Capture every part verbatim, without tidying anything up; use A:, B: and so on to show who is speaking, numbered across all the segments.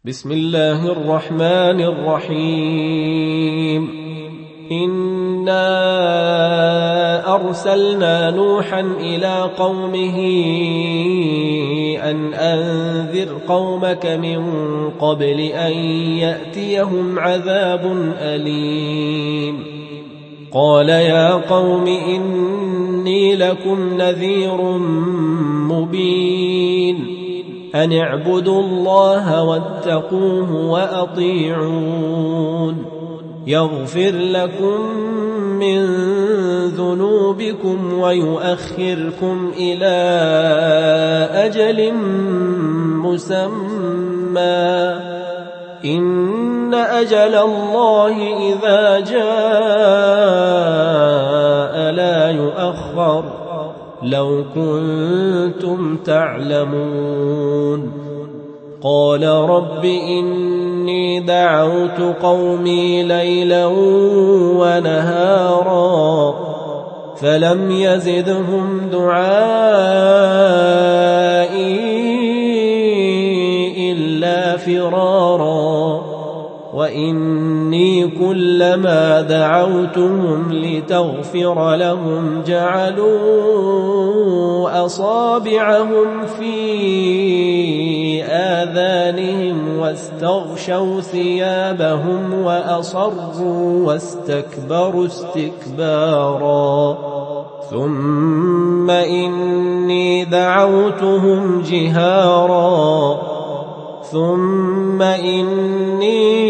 A: بسم الله الرحمن الرحيم. إنا أرسلنا نوحا إلى قومه أن أنذر قومك من قبل أن يأتيهم عذاب أليم. قال يا قوم إني لكم نذير مبين أن اعبدوا الله واتقوه وأطيعون يغفر لكم من ذنوبكم ويؤخركم إلى أجل مسمى إن أجل الله إذا جاء لا يؤخر لو كنتم تعلمون. قال رب إني دعوت قومي ليلا ونهارا فلم يزدهم دعائي إلا فرارا وإني كلما دعوتهم لتغفر لهم جعلوا أصابعهم في آذانهم واستغشوا ثيابهم وأصروا واستكبروا استكبارا ثم إني دعوتهم جهارا ثم إني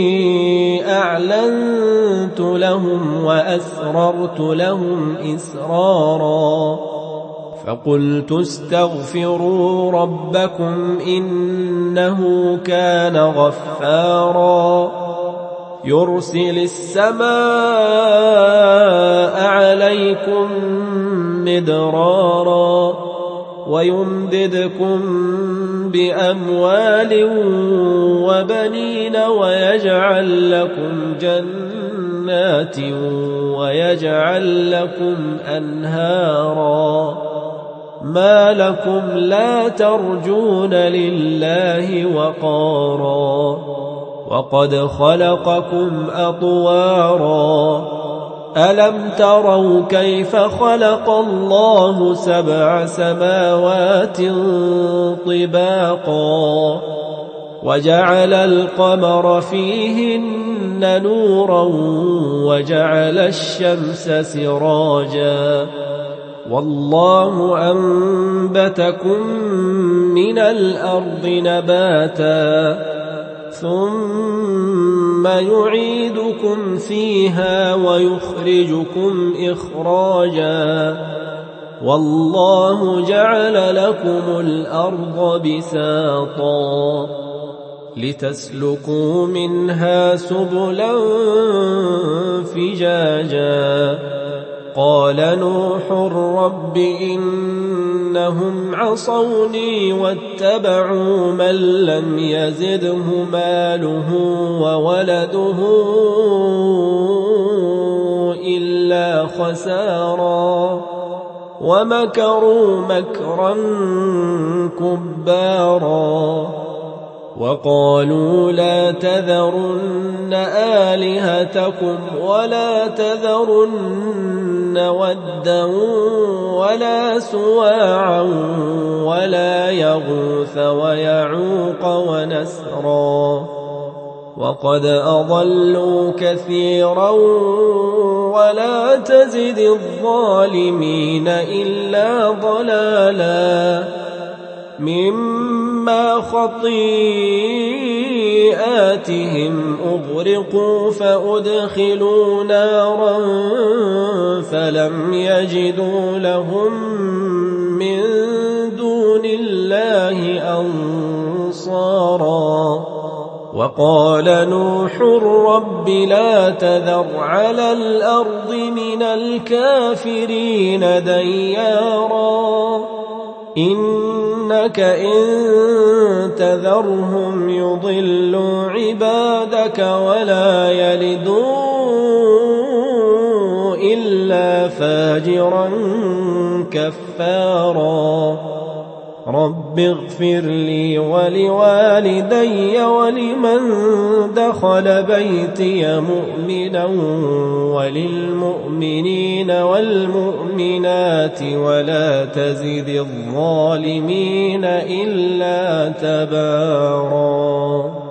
A: أعلنت لهم وأسررت لهم إسرارا فقلت استغفروا ربكم إنه كان غفارا يرسل السماء عليكم مدرارا ويمددكم بأموال وبنين ويجعل لكم جنات ويجعل لكم أنهارا ما لكم لا ترجون لله وقارا وقد خلقكم أطوارا ألم تروا كيف خلق الله سبع سماوات طباقا وجعل القمر فيهن نورا وجعل الشمس سراجا والله أنبتكم من الأرض نباتا ثم يعيدكم فيها ويخرجكم إخراجا والله جعل لكم الأرض بساطا لتسلكوا منها سبلا فجاجا قال نوح رب إنهم عصوني واتبعوا من لم يزده ماله وولده إلا خسارا ومكروا مكرا كبارا وقالوا لا تذرن آلهتكم ولا تذرن ودا ولا سواعا ولا يغوث ويعوق ونسرا وقد أضلوا كثيرا ولا تزد الظالمين إلا ضلالا مما خطيئاتهم أغرقوا فأدخلوا نارا فلم يجدوا لهم من دون الله أنصارا وقال نوح رب لا تذر على الأرض من الكافرين ديارا إنك إن تذرهم يضلوا عبادك ولا يلدوا إلا فاجرا كفارا رب اغفر لي ولوالدي ولمن دخل بيتي مؤمنا وللمؤمنين والمؤمنات ولا تزد الظالمين إلا تباراً.